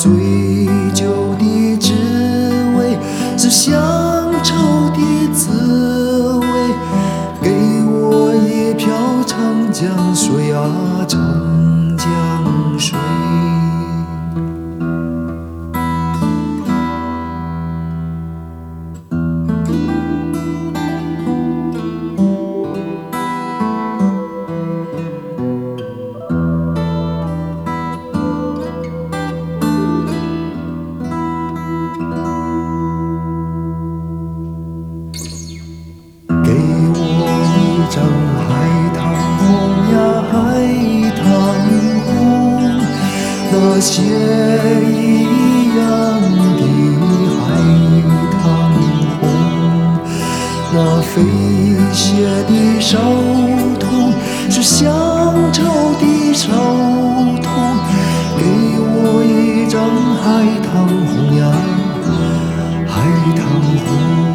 醉酒的滋味，是乡愁的滋味。给我一瓢长江水啊，长江水。给我一张海棠红呀，海棠红，那血一样的海棠红，那飞雪的烧痛是乡愁的烧痛。给我一张海棠红呀，海棠红。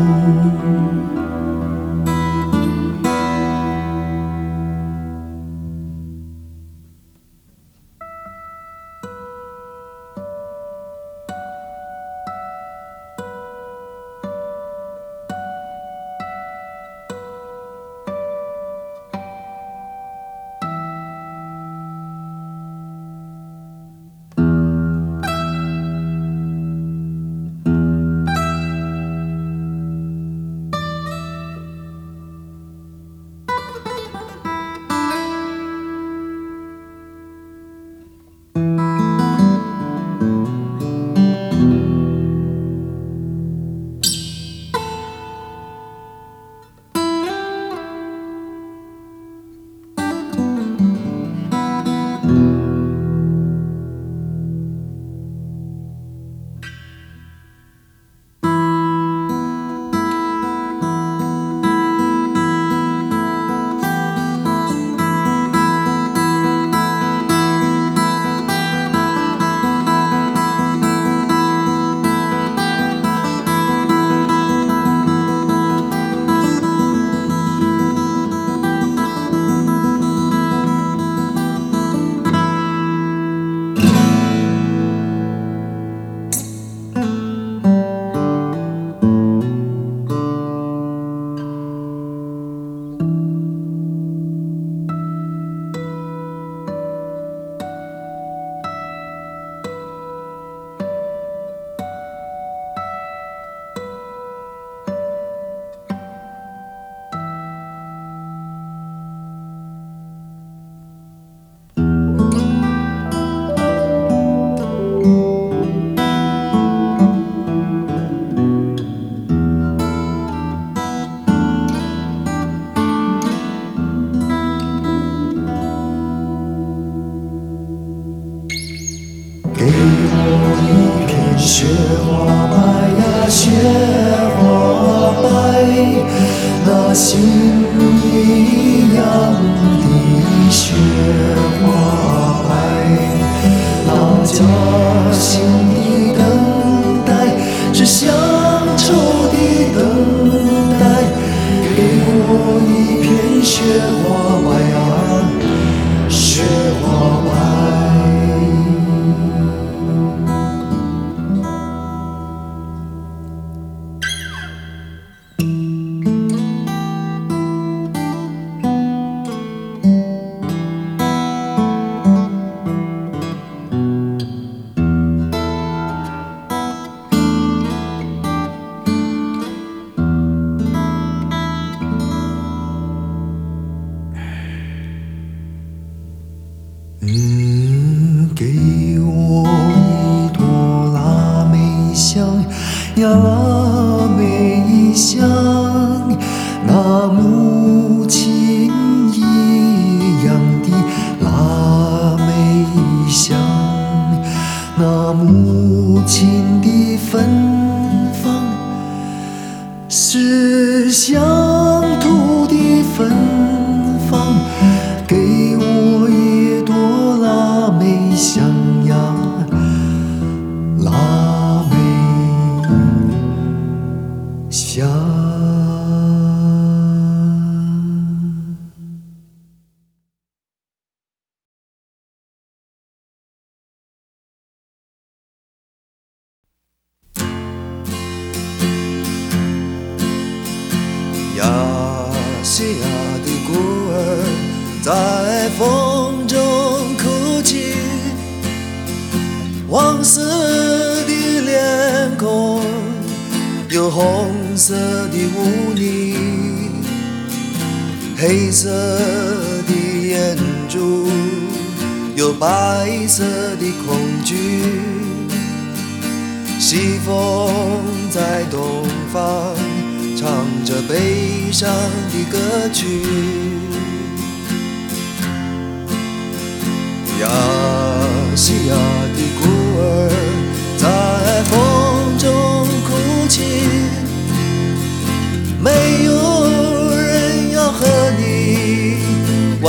给我一片雪花白呀，雪花白，那星一样的雪花白，那家乡的等待是乡愁的等待。给我一片雪花白呀，雪花白。 的孤儿在风中哭泣，黄色的脸孔有红色的污泥，黑色的眼珠有白色的恐惧。西风在东方唱着悲伤的歌曲。